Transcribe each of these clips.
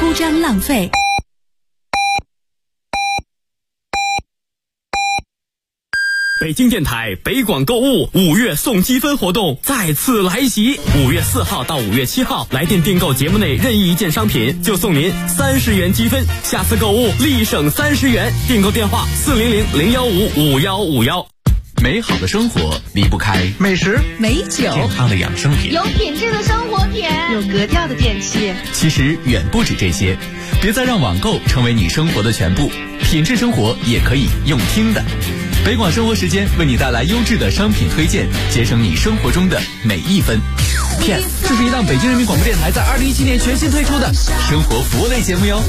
铺张浪费。 北京电台北广购物5月送积分活动再次来袭，5月4号到5月7号，来电订购节目内任意一件商品，就送您30元积分，下次购物立省30元。订购电话400-015-5151。 美好的生活离不开美食、 美酒、 健康的养生品， 有品质的生活品， 有格调的电器。 其实远不止这些，别再让网购成为你生活的全部，品质生活也可以用听的。北广生活时间为你带来优质的商品推荐，节省你生活中的每一分。Yes， 这是一档北京人民广播电台在2017年全新推出的生活服务类节目哟。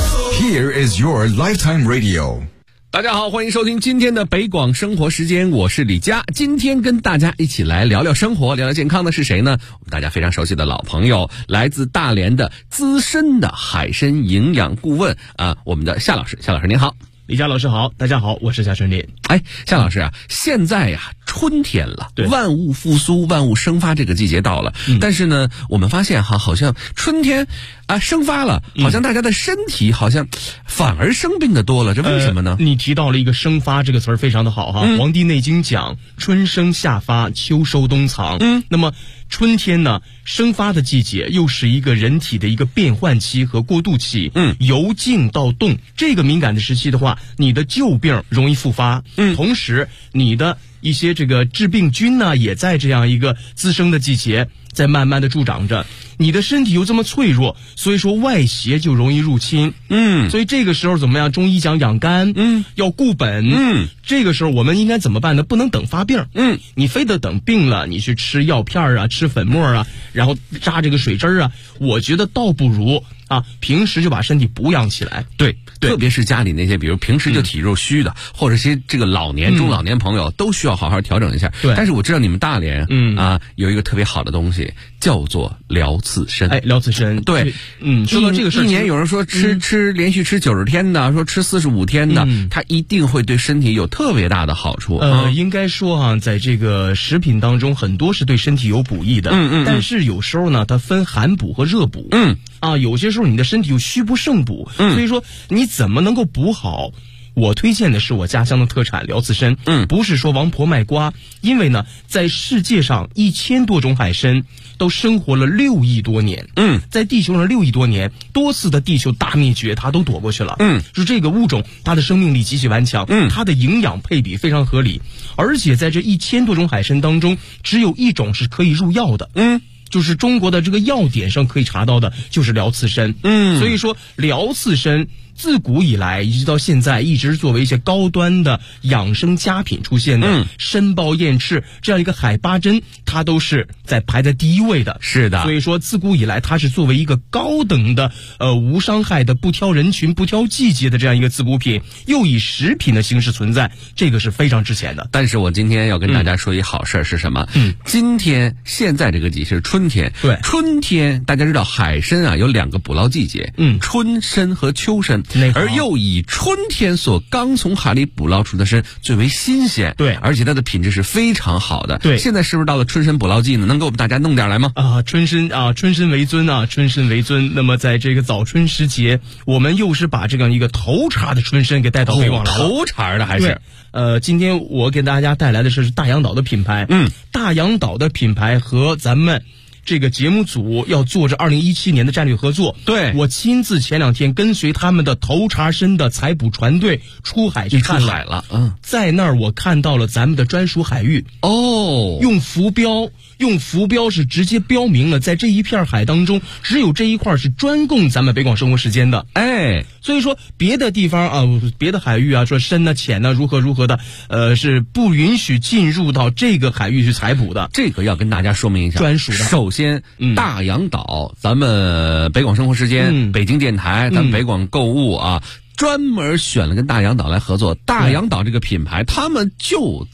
Here is your lifetime radio。 大家好，欢迎收听今天的北广生活时间，我是李佳。今天跟大家一起来聊聊生活，聊聊健康的是谁呢？我们大家非常熟悉的老朋友，来自大连的资深的海参营养顾问我们的夏老师。夏老师您好。 李佳老师好，大家好，我是夏春林。 夏老师啊，现在呀春天了，万物复苏，万物生发这个季节到了。但是呢，我们发现好像春天生发了，好像大家的身体好像反而生病的多了，这为什么呢？ 你提到了一个生发这个词儿非常的好哈，黄帝内经讲春生夏发，秋收冬藏。那么春天呢，生发的季节又是一个人体的一个变换期和过渡期。由静到动，这个敏感的时期的话，你的旧病容易复发。同时你的一些这个致病菌呢，也在这样一个滋生的季节在慢慢的助长着。你的身体又这么脆弱，所以说外邪就容易入侵。所以这个时候怎么样？中医讲养肝，要固本。这个时候我们应该怎么办呢？不能等发病。你非得等病了，你去吃药片啊，吃粉末啊，然后扎这个水针啊，我觉得倒不如平时就把身体补养起来。 对，特别是家里那些比如平时就体弱虚的，或者些这个老年中老年朋友都需要好好调整一下。但是我知道你们大连有一个特别好的东西叫做疗刺参。 疗刺参，对，说到这个事， 一年有人说吃连续吃90天的，说吃45天的，它一定会对身体有特别大的好处。 应该说在这个食品当中很多是对身体有补益的。但是有时候呢，它分寒补和热补。有些时候你的身体又虚不胜补。所以说你怎么能够补好？我推荐的是我家乡的特产疗刺参。不是说王婆卖瓜，因为呢，在世界上1000多种海参都生活了6亿多年。在地球上6亿多年，多次的地球大灭绝，它都躲过去了。说这个物种它的生命力极其顽强，它的营养配比非常合理，而且在这1000多种海参当中，只有一种是可以入药的。就是中国的这个药典上可以查到的，就是疗刺参。所以说疗刺参自古以来一直到现在，一直作为一些高端的养生佳品出现的。参鲍燕翅这样一个海八珍，它都是排在第一位的。 是的， 所以说自古以来，它是作为一个高等的无伤害的、不挑人群、不挑季节的这样一个滋补品，又以食品的形式存在，这个是非常值钱的。 但是我今天要跟大家说一好事是什么？今天现在这个季节是春天。 对， 春天大家知道海参有2个捕捞季节，春参和秋参。而又以春天所刚从海里捕捞出的参最为新鲜。对，而且它的品质是非常好的。对，现在是不是到了春参捕捞季呢？能给我们大家弄点来吗？ 春参为尊啊，春参为尊。那么在这个早春时节，我们又是把这样一个头茬的春参给带到北广来了。 头茬的还是？ 今天我给大家带来的是大洋岛的品牌。大洋岛的品牌和咱们这个节目组要做着2017年的战略合作。 对， 我亲自前2天跟随他们的头茬参的采捕船队出海去看了。在那儿我看到了咱们的专属海域。用浮标是直接标明了，在这一片海当中，只有这一块是专供咱们北广生活时间的。所以说别的地方别的海域说深浅如何的，是不允许进入到这个海域去采捕的。 这个要跟大家说明一下， 专属的。 首先，大洋岛，咱们北广生活时间、北京电台，咱们北广购物专门选了跟大洋岛来合作。大洋岛这个品牌，他们就在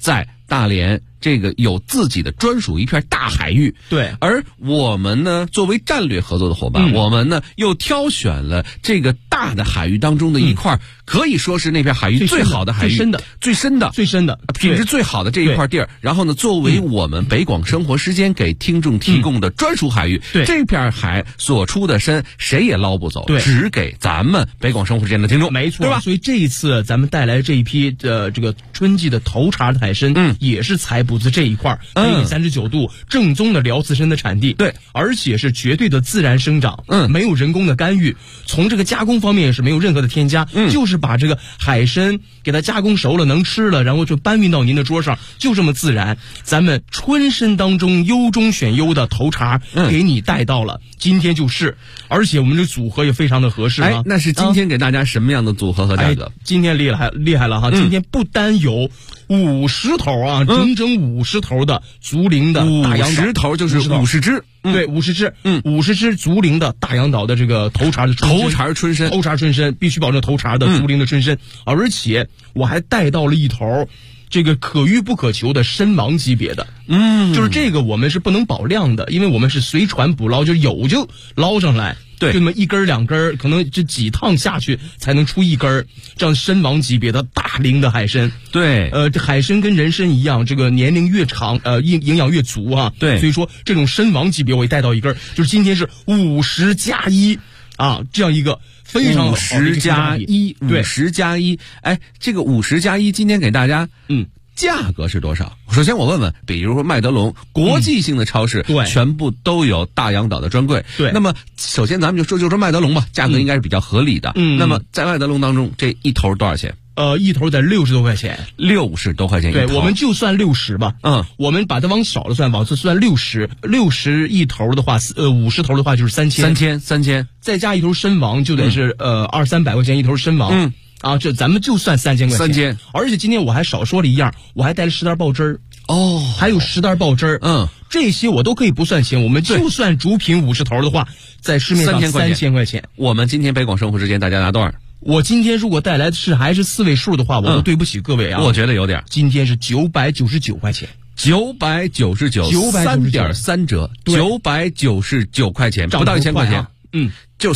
大连这个有自己的专属一片大海域， 对， 而我们呢作为战略合作的伙伴，我们呢又挑选了这个大的海域当中的一块，可以说是那片海域最好的海域，最深的品质最好的这一块地儿，然后呢作为我们北广生活时间给听众提供的专属海域，这片海所出的参谁也捞不走，只给咱们北广生活时间的听众， 没错， 对吧？ 所以这一次咱们带来这一批这个春季的头茬的海参，也是采捕自这一块北纬39度正宗的辽刺参的产地， 对， 而且是绝对的自然生长，没有人工的干预，从这个加工方面也是没有任何的添加，就是把这个海参给它加工熟了能吃了，然后就搬运到您的桌上，就这么自然。咱们春参当中优中选优的头茬给你带到了，今天就是，而且我们这组合也非常的合适啊。 那是今天给大家什么样的组合和价格？ 今天厉害了哈！今天不单有50头啊，整整50头的竹林的大洋岛 ，50头就是50只， 对，50只，50只竹林的大洋岛的这个头茬的头茬春参必须保证头茬的竹林的春参，而且我还带到了一头这个可遇不可求的参王级别的，就是这个我们是不能保量的，因为我们是随船捕捞，就有就捞上来。 对， 就那么1根2根，可能这几趟下去才能出1根，这样参王级别的大龄的海参。对，这海参跟人参一样，这个年龄越长，营养越足啊。 对， 所以说这种参王级别我也带到1根，就是今天是50+1啊，这样一个非常好的 50+1，哎，这个50+1今天给大家，价格是多少？首先我问问，比如说麦德龙国际性的超市，对，全部都有大洋岛的专柜，对。那么首先咱们就说麦德龙吧，价格应该是比较合理的。那么在麦德龙当中，这一头多少钱？ 一头在60多块钱 ，60多块钱一头。 对，我们就算60吧。我们把它往少了算，往这算60一头的话，50头的话就是3000，再加一头参王就得是200-300块钱一头参王。这咱们就算3000块钱。而且今天我还少说了一样，我还带了10袋爆汁儿。还有10袋爆汁儿。这些我都可以不算钱，我们就算主品50头的话，在市面上3000块钱。 我们今天北广生活之间大家拿多少？ 我今天如果带来的还是4位数的话，我都对不起各位啊。 我觉得有点。 今天是999块钱 ，999，3.3折，999块钱，不到1000块钱。就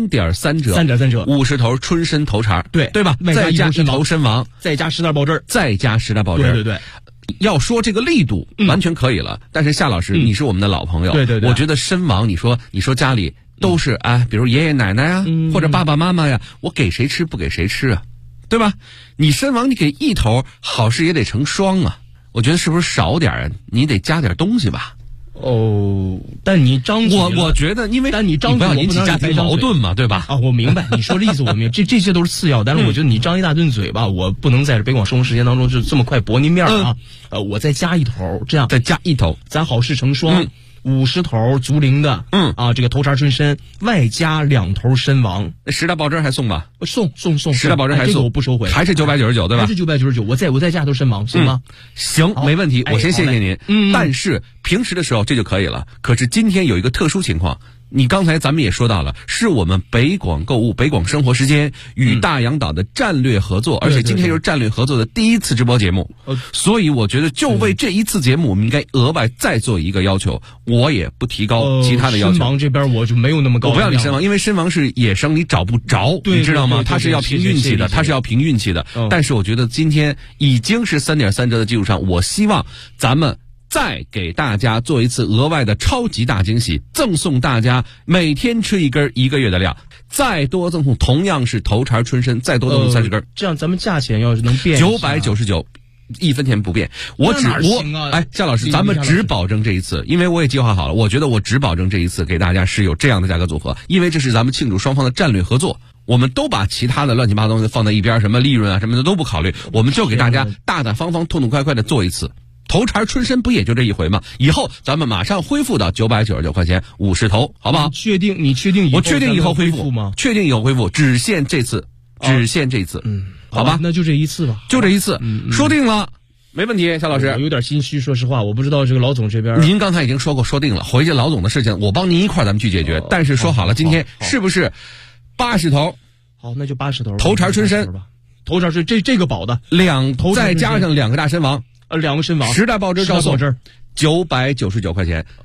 3.3折，50头春参头茬，对吧？再加一头参王， 再加10袋爆汁儿， 对。要说这个力度完全可以了，但是夏老师，你是我们的老朋友， 对， 我觉得参王，你说家里都是比如爷爷奶奶啊，或者爸爸妈妈呀，我给谁吃不给谁吃啊，对吧？你参王你给一头，好事也得成双啊，我觉得是不是少点啊？你得加点东西吧。 但你张嘴， 我觉得，但你张嘴， 不要引起家庭矛盾嘛，对吧？ 我明白你说的意思，我明白，这些都是次要，但是我觉得你张一大顿嘴吧，我不能在北广生活时间当中就这么快驳您面啊。我再加一头，这样再加一头， 咱好事成双。50头竹林的，这个头茬春参，外加2头参王 ，10袋爆汁还送吧？ 送 10袋爆汁还送， 这个我不收回， 还是999对吧？ 还是999，我再加头参王，行吗？ 行，没问题，我先谢谢您。但是平时的时候这就可以了，可是今天有一个特殊情况。你刚才咱们也说到了，是我们北广购物、北广生活时间与大洋岛的战略合作，而且今天又是战略合作的第1次直播节目，所以我觉得就为这一次节目，我们应该额外再做一个要求，我也不提高其他的要求。 参王这边我就没有那么高， 我不要你参王，因为参王是野生，你找不着，你知道吗？它是要凭运气的，但是我觉得今天已经是3.3折的基础上，我希望咱们再给大家做一次额外的超级大惊喜，赠送大家每天吃1根1个月的量，再多赠送同样是头茬春参，再多赠送30根。 这样咱们价钱要是能变 ，999，1分钱不变。夏老师，咱们只保证这一次，因为我也计划好了，我觉得我只保证这一次给大家是有这样的价格组合，因为这是咱们庆祝双方的战略合作。我们都把其他的乱七八糟东西放在一边，什么利润啊什么的都不考虑，我们就给大家大大方方、痛痛快快的做一次。头茬春参不也就这一回吗？以后咱们马上恢复到999块钱50头，好不好？ 你确定我确定以后恢复吗？ 确定以后恢复，只限这次。好吧， 那就这一次吧， 说定了，没问题。夏老师， 我有点心虚，说实话，我不知道这个老总这边。 您刚才已经说定了，回去老总的事情我帮您一块咱们去解决。但是说好了，今天是不是80头？ 好，那就80头。 头茬春参吧。头茬是这个保的 2头，再加上2个大参王 2个身王 10袋报汁照送999块钱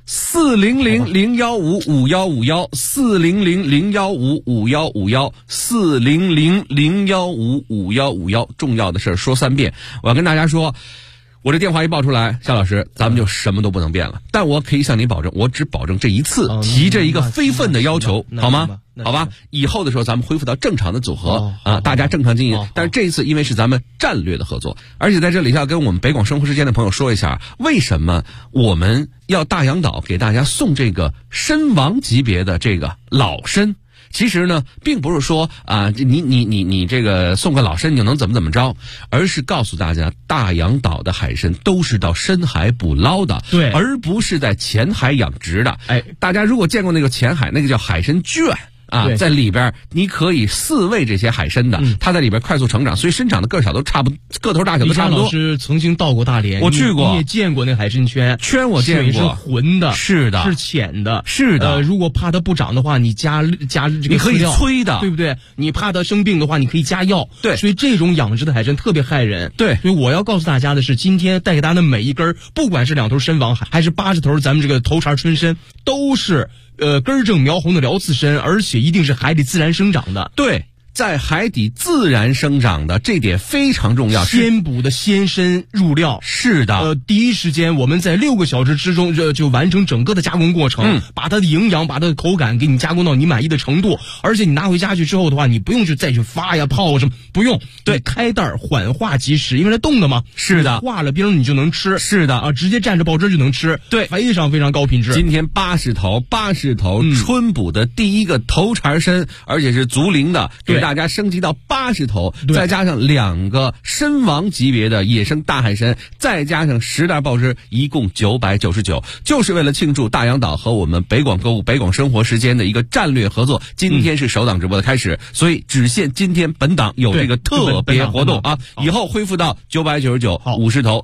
，400-015-5151，400-015-5151，400-015-5151。重要的事说3遍，我要跟大家说。我这电话一报出来，夏老师，咱们就什么都不能变了。但我可以向您保证，我只保证这一次提这一个非分的要求，好吗？好吧，以后的时候咱们恢复到正常的组合大家正常经营。但是这一次因为是咱们战略的合作，而且在这里要跟我们北广生活时间的朋友说一下，为什么我们要大洋岛给大家送这个身王级别的这个老参。其实呢，并不是说你这个送个老参你就能怎么着，而是告诉大家，大洋岛的海参都是到深海捕捞的， 对， 而不是在浅海养殖的。大家如果见过那个浅海，那个叫海参圈。在里边你可以饲喂这些海参的，它在里边快速成长，所以生长的个小都差不多，个头大小都差不多。 李佳老师曾经到过大连， 我去过， 你也见过那海参圈， 我见过， 水是浑的， 是的， 是浅的， 是的。 如果怕它不长的话，你加这个你可以催的， 对不对？你怕它生病的话，你可以加药。 对， 所以这种养殖的海参特别害人。 对， 所以我要告诉大家的是，今天带给大家的每一根，不管是2头参王还是80头咱们这个头茬春参，都是根正苗红的辽刺参，而且一定是海里自然生长的。 对，在海底自然生长的，这点非常重要。 鲜捕的鲜参入料， 是的。 第一时间我们在6个小时之中就完成整个的加工过程，把它的营养、把它的口感给你加工到你满意的程度。而且你拿回家去之后的话，你不用再去发呀、泡什么，不用。对，开袋缓化即食，因为它冻的嘛。 是的， 化了冰你就能吃。 是的直接蘸着爆汁就能吃。 对， 非常非常高品质。 今天80头春捕的第一个头茬参，而且是足龄的，给大家升级到80头，再加上2个参王级别的野生大海参，再加上10袋报汁，一共999，就是为了庆祝大洋岛和我们北广购物、北广生活时间的一个战略合作。今天是首档直播的开始，所以只限今天本档有这个特别活动以后恢复到999 50头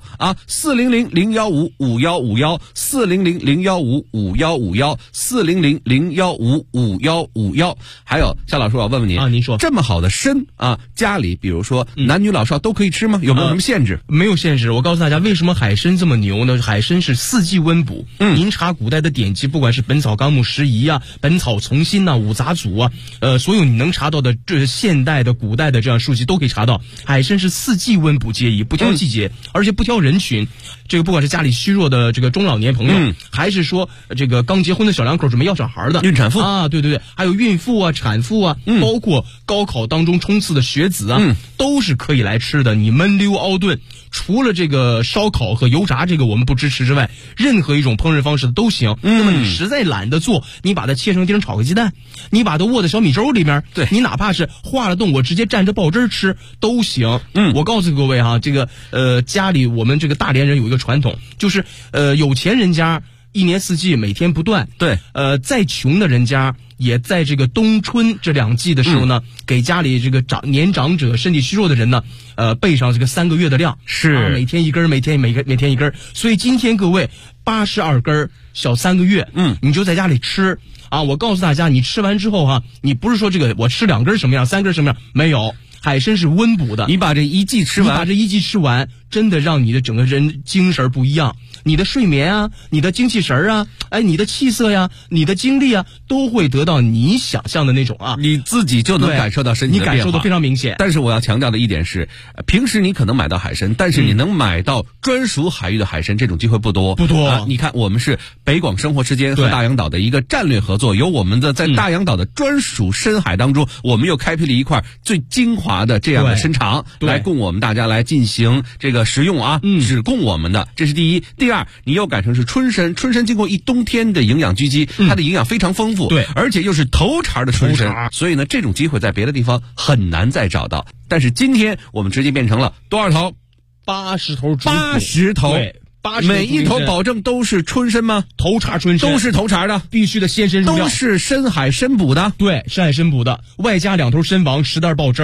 ，400-015-5151，400-015-5151，400-015-5151。还有夏老师，我问问您您说这么好的参家里比如说男女老少都可以吃吗？有没有什么限制？ 没有限制。我告诉大家，为什么海参这么牛呢？海参是4季温补。您查古代的典籍，不管是《本草纲目拾遗》《本草从新》五杂组所有你能查到的这现代的、古代的这样书籍都可以查到。海参是4季温补皆宜，不挑季节，而且不挑人群。这个不管是家里虚弱的这个中老年朋友，还是说这个刚结婚的小两口准备要小孩的孕产妇对，还有孕妇产妇包括高考当中冲刺的学子都是可以来吃的。你焖溜熬炖，除了这个烧烤和油炸这个我们不支持之外，任何一种烹饪方式都行。那么你实在懒得做，你把它切成丁炒个鸡蛋，你把它卧在小米粥里面， 对， 你哪怕是化了冻，我直接蘸着爆汁吃都行。我告诉各位这个家里我们这个大连人有一个传统，就是有钱人家1年4季每天不断， 对， 再穷的人家也在这个冬春这2季的时候呢，给家里这个年长者、身体虚弱的人呢，备上这个3个月的量， 是每天1根，每天1根。所以今天各位82根小3个月，你就在家里吃我告诉大家，你吃完之后你不是说这个我吃2根什么样，3根什么样，没有。海参是温补的， 你把这1季吃完， 真的让你的整个人精神不一样，你的睡眠你的精气神你的气色呀，你的精力都会得到你想象的那种你自己就能感受到身体的变化， 你感受的非常明显。 但是我要强调的一点是，平时你可能买到海参，但是你能买到专属海域的海参，这种机会不多。你看，我们是北广生活时间和大洋岛的一个战略合作，有我们的在大洋岛的专属深海当中，我们又开辟了一块最精华的这样的参场，来供我们大家来进行这个食用只供我们的，这是第一。第二，你又改成是春参经过一冬天的营养聚集，它的营养非常丰富， 对， 而且又是头茬的春参，所以呢，这种机会在别的地方很难再找到。但是今天我们直接变成了多少头 ？80头 ，80头， 对。 每一头保证都是春参吗？ 头茬春参都是头茬的， 必须的鲜参入料， 都是深海参捕的， 对，深海参捕的，外加2头参王10袋爆汁儿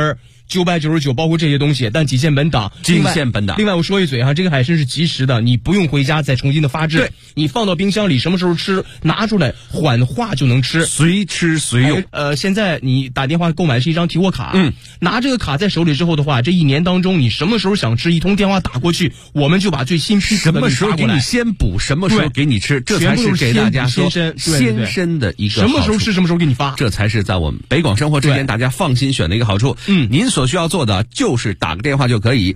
999，包括这些东西，但仅限本档。另外我说一嘴哈，这个海参是即食的，你不用回家再重新的发制， 对， 你放到冰箱里，什么时候吃拿出来缓化就能吃， 随吃随用。 现在你打电话购买是一张提货卡，拿这个卡在手里之后的话，这一年当中你什么时候想吃，一通电话打过去，我们就把最新批次的什么时候给你先补，什么时候给你吃，这才是给大家说先身的一个好处。 什么时候吃什么时候给你发， 这才是在我们北广生活之间大家放心选的一个好处。您所需要做的就是打个电话就可以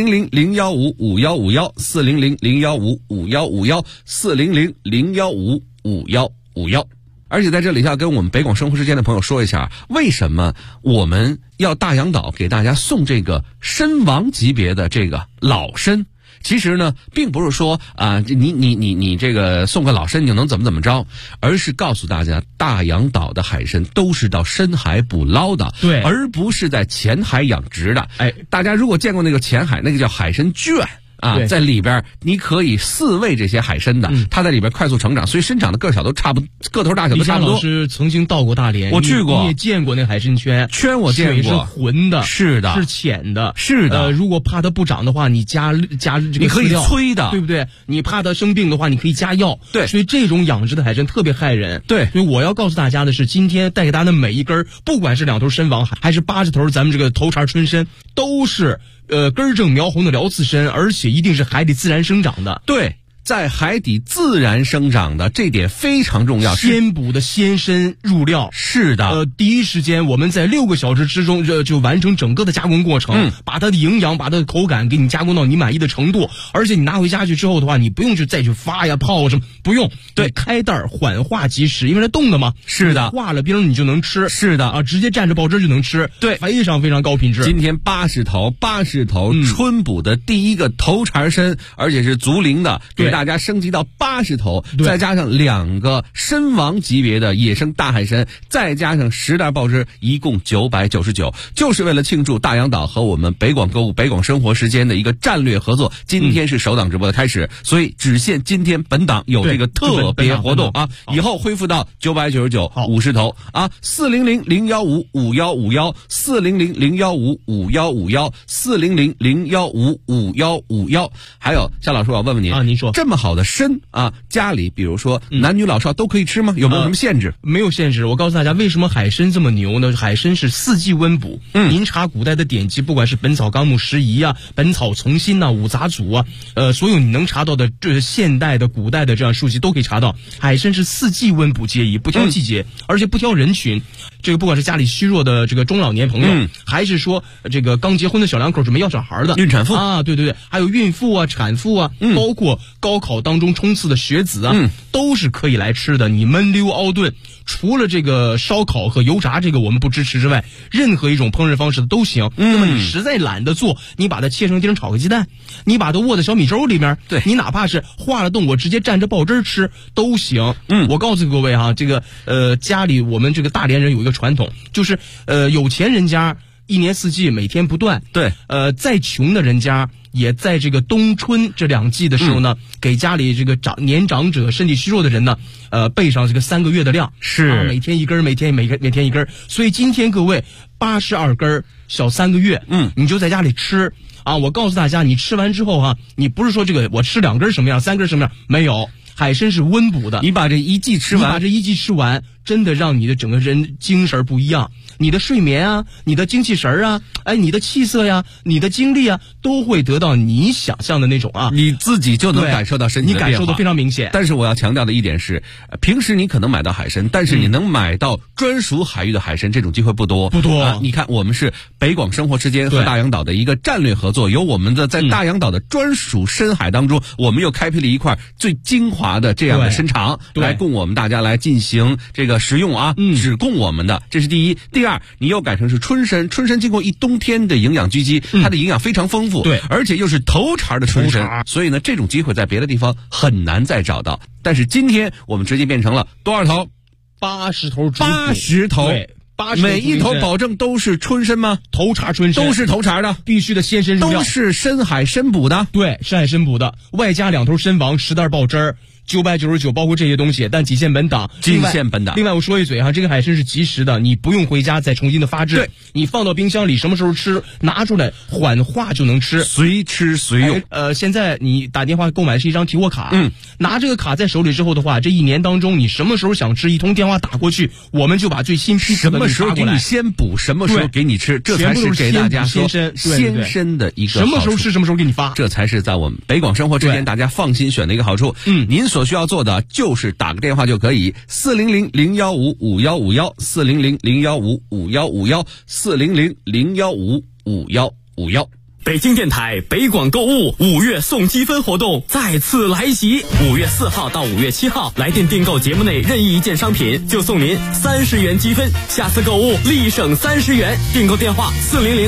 ，400-015-5151，400-015-5151，400-015-5151。而且在这里要跟我们北广生活之间的朋友说一下，为什么我们要大洋岛给大家送这个参王级别的这个老参。其实呢，并不是说你这个送个老参你就能怎么着，而是告诉大家，大洋岛的海参都是到深海捕捞的， 对， 而不是在浅海养殖的。大家如果见过那个浅海，那个叫海参圈。在里边你可以饲喂这些海参的，它在里边快速成长，所以生长的个头大小都差不多。 李老师曾经到过大连， 我去过， 你也见过那海参圈， 我见过， 水是浑的， 是的， 是浅的， 是的。 如果怕它不长的话，你加这个你可以催的， 对不对？你怕它生病的话，你可以加药。 对， 所以这种养殖的海参特别害人。 对， 所以我要告诉大家的是，今天带给大家的每一根，不管是2头参王还是80头咱们这个头茬春参，都是根正苗红的辽刺参，而且一定是海底自然生长的。 对，在海底自然生长的这点非常重要， 鲜捕的鲜参入料。 是的， 第一时间我们在6个小时之中就完成整个的加工过程，把它的营养、把它的口感给你加工到你满意的程度。而且你拿回家去之后的话，你不用再去发呀、泡什么，不用。对，开袋缓化即食，因为它冻的嘛。 是的， 化了冰你就能吃。 是的直接蘸着爆汁就能吃。 对， 非常非常高品质。 今天80头春捕的第一个头茬参，而且是足龄的，给大家升级到80头，再加上2个参王级别的野生大海参，再加上10袋爆汁，一共999，就是为了庆祝大洋岛和我们北广购物、北广生活时间的一个战略合作。今天是首档直播的开始，所以只限今天本档有这个特别活动啊，以后恢复到99950头啊，400-015-5151，400-015-5151，400-015-5151。还有夏老师，我要问问您啊，您说这么好的参啊，家里比如说男女老少都可以吃吗？有没有什么限制？ 没有限制。我告诉大家，为什么海参这么牛呢？海参是4季温补。您查古代的典籍，不管是《本草纲目拾遗》啊、《本草从新》啊、五杂组啊，所有你能查到的这现代的、古代的这样书籍都可以查到。海参是4季温补皆宜，不挑季节，而且不挑人群。这个不管是家里虚弱的这个中老年朋友，还是说这个刚结婚的小两口准备要小孩的孕产妇啊，对，还有孕妇啊、产妇啊，包括高考当中冲刺的学子啊，都是可以来吃的。你焖溜熬炖，除了这个烧烤和油炸这个我们不支持之外，任何一种烹饪方式的都行。那么你实在懒得做，你把它切成丁炒个鸡蛋，你把它卧在小米粥里面， 对， 你哪怕是化了冻，我直接蘸着爆汁吃都行。我告诉各位哈，这个家里我们这个大连人有一个传统，就是有钱人家一年四季每天不断， 对， 再穷的人家也在这个冬春这2季的时候呢，给家里这个年长者、身体虚弱的人呢，备上这个3个月的量， 是每天一根，每天一根。所以今天各位82根小3个月，你就在家里吃啊！我告诉大家，你吃完之后哈，你不是说这个我吃2根什么样，3根什么样，没有。海参是温补的， 你把这一季吃完，真的让你的整个人精神不一样，你的睡眠啊，你的精气神啊，你的气色呀，你的精力啊，都会得到你想象的那种啊， 你自己就能感受到身体的变化， 你感受的非常明显。 但是我要强调的一点是，平时你可能买到海参，但是你能买到专属海域的海参，这种机会不多。你看，我们是北广生活之间和大洋岛的一个战略合作，有我们的在大洋岛的专属深海当中，我们又开辟了一块最精华的这样的参场，来供我们大家来进行这个食用啊，只供我们的，这是第一。第二，你又改成是春参，春参经过一冬天的营养聚集，它的营养非常丰富， 对， 而且又是头茬的春参，所以呢，这种机会在别的地方很难再找到。但是今天我们直接变成了多少头 ？80头 ，80头， 对。 每一头保证都是春参吗？ 头茬春参都是头茬的， 必须的鲜参入料， 都是深海参捕的， 对，深海参捕的，外加2头参王10袋爆汁儿 999，包括这些东西，但仅限本档。另外我说一嘴哈，这个海参是即食的，你不用回家再重新的发制， 对， 你放到冰箱里，什么时候吃拿出来缓化就能吃， 随吃随用。 现在你打电话购买是一张提货卡，拿这个卡在手里之后的话，这一年当中你什么时候想吃，一通电话打过去，我们就把最新批次的给你发过来。 什么时候给你先补，什么时候给你吃，这才是给大家说先身的一个好处。 什么时候吃什么时候给你发， 这才是在我们北广生活之间大家放心选的一个好处。您所需要做的就是打个电话就可以，400-015-5151，400-015-5151，400-015-5151。 北京电台北广购物5月送积分活动再次来袭，5月4号到5月7号，来电订购节目内任意一件商品，就送您30元积分，下次购物立省30元。订购电话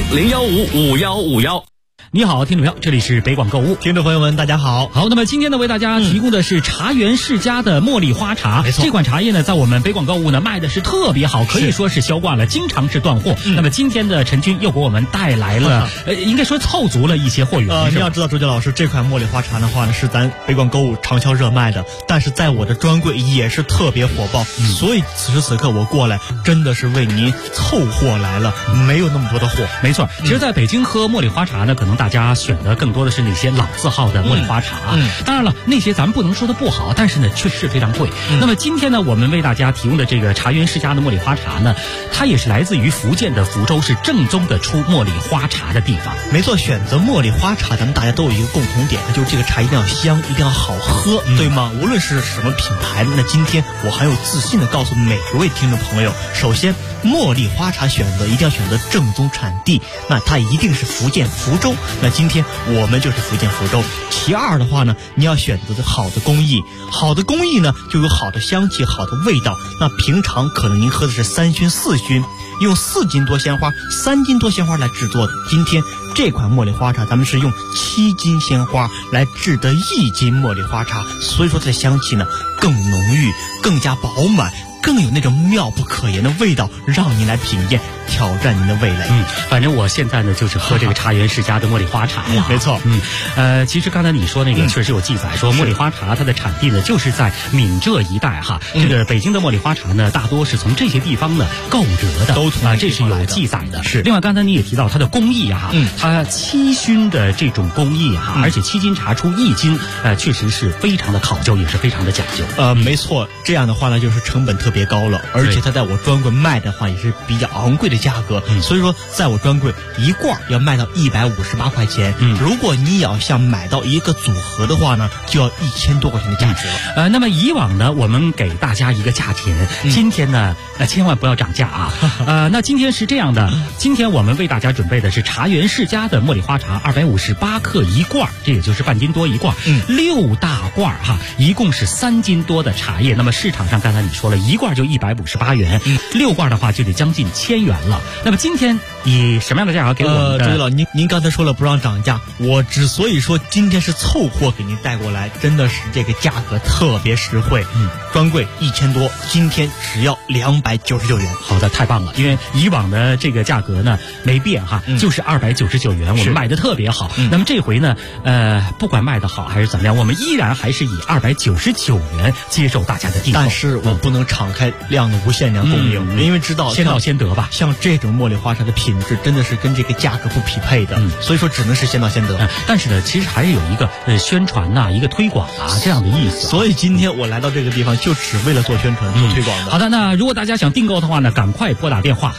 400-015-5151。 你好，听众朋友，这里是北广购物， 听众朋友们，大家好。 好，那么今天呢，为大家提供的是茶园世家的茉莉花茶。 没错， 这款茶叶呢，在我们北广购物呢卖的是特别好，可以说是销挂了，经常是断货。那么今天的陈军又给我们带来了，应该说凑足了一些货源。 你要知道，周杰老师这款茉莉花茶的话呢，是咱北广购物畅销热卖的，但是在我的专柜也是特别火爆。所以此时此刻我过来，真的是为您凑货来了，没有那么多的货。 没错，其实在北京喝茉莉花茶呢，可能大家选的更多的是那些老字号的茉莉花茶。当然了，那些咱们不能说它不好，但是呢，确实是非常贵。那么今天呢，我们为大家提供的这个茶园世家的茉莉花茶呢，它也是来自于福建的福州，是正宗的出茉莉花茶的地方。 没错，选择茉莉花茶，咱们大家都有一个共同点，就是这个茶一定要香，一定要好喝，对吗？无论是什么品牌，那今天我很有自信的告诉每一位听众朋友，首先，茉莉花茶选择一定要选择正宗产地，那它一定是福建福州。那今天我们就是福建福州。其二的话呢，你要选择好的工艺，好的工艺呢就有好的香气，好的味道。那平常可能您喝的是3熏4熏，用4斤多鲜花3斤多鲜花来制作的，今天这款茉莉花茶咱们是用7斤鲜花来制的1斤茉莉花茶，所以说它的香气呢更浓郁，更加饱满，更有那种妙不可言的味道，让您来品验，挑战您的味蕾。 反正我现在呢就是喝这个茶园世家的茉莉花茶了。 没错。 其实刚才你说那个确实有记载，说茉莉花茶它的产地呢就是在闽浙一带哈。这个北京的茉莉花茶呢，大多是从这些地方呢购得的，这是有记载的。 是。 另外刚才你也提到它的工艺啊，它7熏的这种工艺哈，而且7斤茶出1斤，确实是非常的考究，也是非常的讲究。 没错，这样的话呢就是成本特别高了，而且它在我专柜卖的话也是比较昂贵的价格，所以说在我专柜一罐要卖到158块钱。如果你要想买到一个组合的话呢，就要1000多块钱的价值了。 那么以往呢，我们给大家一个价钱，今天呢，千万不要涨价啊。那今天是这样的，今天我们为大家准备的是茶园世家的茉莉花茶，258克一罐，这也就是半斤多一罐，6大罐哈，一共是3斤多的茶叶。那么市场上刚才你说了，一罐就158元，6罐的话就得将近1000元了。那么今天以什么样的价格给我们的？ 周老，您刚才说了不让涨价，我之所以说今天是凑货给您带过来，真的是这个价格特别实惠。专柜1000多，今天只要299元。 好的，太棒了，因为以往的这个价格呢没变哈，就是299元，我们卖的特别好。那么这回呢，不管卖的好还是怎么样，我们依然还是以299元接受大家的订购。 但是我不能敞开量的无限量供应，因为知道先到先得吧。 像这种茉莉花茶的品质真的是跟这个价格不匹配的，所以说只能是先到先得。 但是呢，其实还是有一个宣传呐，一个推广啊这样的意思。 所以今天我来到这个地方就只为了做宣传、做推广的。 好的，那如果大家想订购的话呢，赶快拨打电话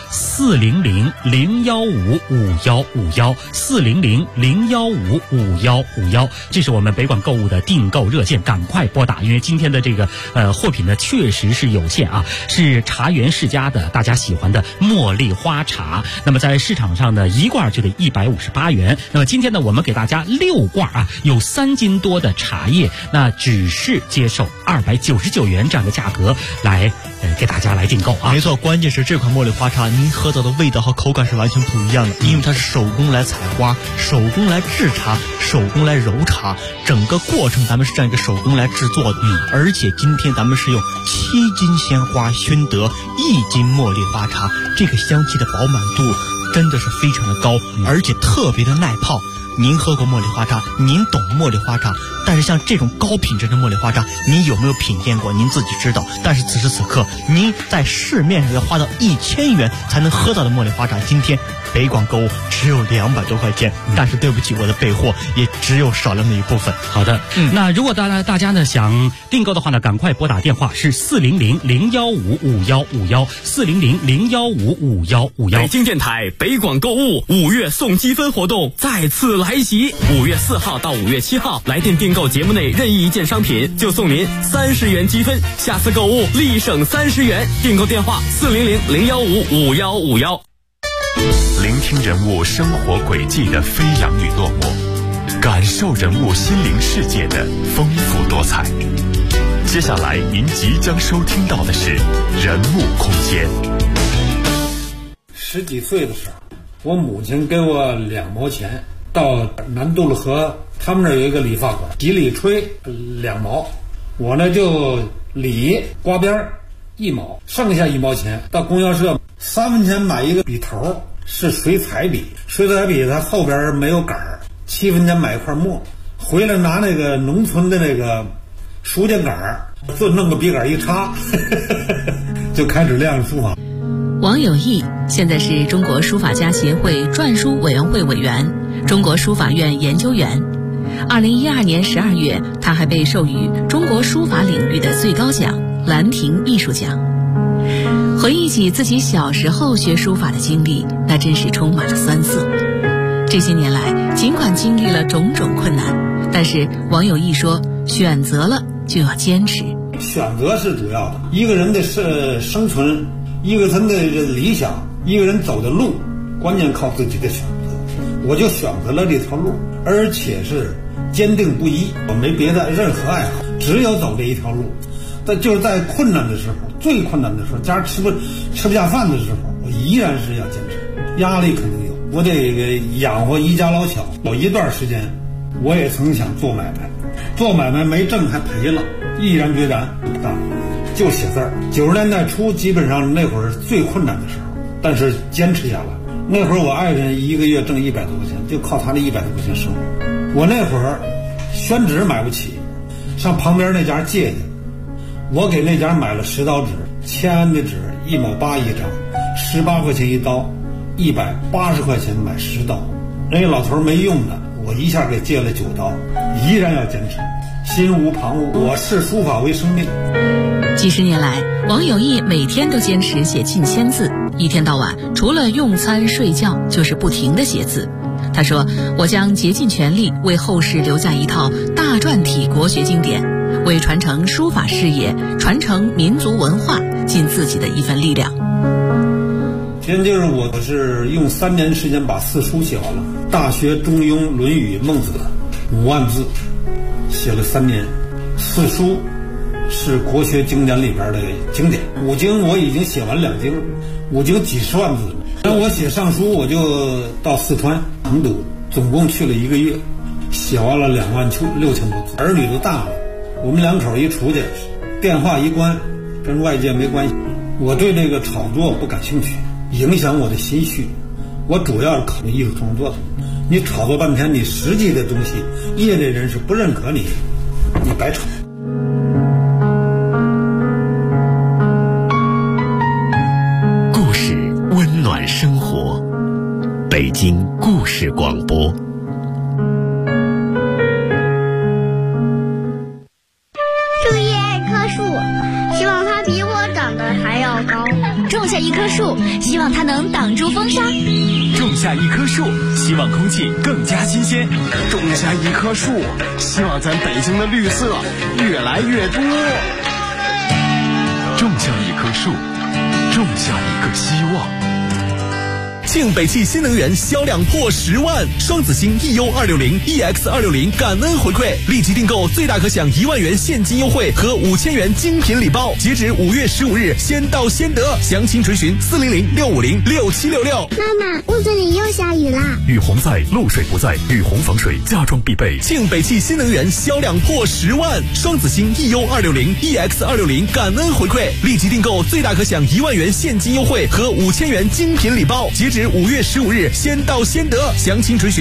400-015-5151，400-015-5151，这是我们北广购物的订购热线，赶快拨打，因为今天的这个货品呢确实是有限啊，是茶园世家的大家喜欢的茉莉花茶。那么在市场上呢，一罐就得158元。那么今天呢，我们给大家6罐啊，有3斤多的茶叶，那只是接受299元这样的价格来给大家来订购啊。 没错，关键是这款茉莉花茶，您喝到的味道和口感是完全不一样的，因为它是手工来采花，手工来制茶，手工来揉茶，整个过程咱们是这样一个手工来制作的。而且今天咱们是用7斤鲜花熏得1斤茉莉花茶，这个香气的饱满度真的是非常的高，而且特别的耐泡。 您喝过茉莉花茶，您懂茉莉花茶，但是像这种高品质的茉莉花茶，您有没有品鉴过？您自己知道。但是此时此刻，您在市面上要花到1000元才能喝到的茉莉花茶，今天北广购物只有200多块钱。但是对不起，我的备货也只有少量的一部分。 好的，那如果大家呢想订购的话呢，赶快拨打电话是400-015-5151，400-015-5151。 北京电台北广购物5月送积分活动再次来袭，5月4号到5月7号，来电订购节目内任意一件商品，就送您30元积分，下次购物立省30元。订购电话400-015-5151。 聆听人物生活轨迹的飞扬与落寞，感受人物心灵世界的丰富多彩。接下来您即将收听到的是人物空间。 10几岁的时候，我母亲给我2毛钱，到南渡了河，他们那儿有一个理发馆，洗理吹2毛，我呢就理刮边1毛，剩下1毛钱到供销社3分钱买一个笔头，是水彩笔，水彩笔它后边没有杆儿，7分钱买一块墨，回来拿那个农村的那个书架杆儿，就弄个笔杆一插就开始练书法。 王有义现在是中国书法家协会篆书委员会委员、中国书法院研究员。2012年12月，他还被授予中国书法领域的最高奖兰亭艺术奖。回忆起自己小时候学书法的经历，那真是充满了酸涩。这些年来，尽管经历了种种困难，但是王有义说，选择了就要坚持。 选择是主要的，一个人的生存，一个人的理想，一个人走的路，关键靠自己的选择。我就选择了这条路，而且是坚定不移，我没别的任何爱好，只有走这一条路。但就是在困难的时候，最困难的时候，家吃不下饭的时候，我依然是要坚持。压力肯定有，我得养活一家老小。有一段时间，我也曾想做买卖，做买卖没挣还赔了，毅然决然就写字儿。90年代初，基本上那会儿最困难的时候，但是坚持下来。那会儿我爱人一个月挣100多块钱，就靠他那100多块钱生活。我那会儿宣纸买不起，上旁边那家借去，我给那家买了10刀纸，签的纸1毛8一张，18块钱一刀，180块钱买10刀。人家老头没用的，我一下给借了9刀，依然要坚持，心无旁骛。我视书法为生命。 几十年来，王有义每天都坚持写近1000字，一天到晚除了用餐睡觉就是不停地写字。他说，我将竭尽全力为后世留下一套大篆体国学经典，为传承书法事业、传承民族文化尽自己的一份力量。 现就是我是用3年时间把4书写完了，《大学》《中庸》《论语》《孟子》5万字，写了3年。4书是国学经典里边的经典，5经我已经写完2经，5经几十万字。然后我写上书，我就到四川成都，总共去了1个月，写完了26000多字。儿女都大了，我们2口一出去，电话一关，跟外界没关系。我对这个炒作不感兴趣，影响我的心绪。我主要是考虑艺术创作的。你炒作半天，你实际的东西，业内人士不认可你，你白炒。 故事温暖生活，北京故事广播。 树叶爱棵树，希望它比我长得还要高。种下一棵树，希望它能挡住风沙。 种下一棵树，希望空气更加新鲜。 种下一棵树，希望咱北京的绿色越来越多。 种下一棵树，种下一个希望。 庆北汽新能源销量破10万，双子星 EU260、EX260 感恩回馈，立即订购最大可享1万元现金优惠和5000元精品礼包，截止5月15日，先到先得。详情垂询400-650-6766。 妈妈，屋子里又下雨啦！ 雨洪在，漏水不在，雨洪防水家装必备。 庆北汽新能源销量破10万，双子星 EU260、EX260 感恩回馈，立即订购最大可享1万元现金优惠和5000元精品礼包，截止5月15日，先到先得。详情垂询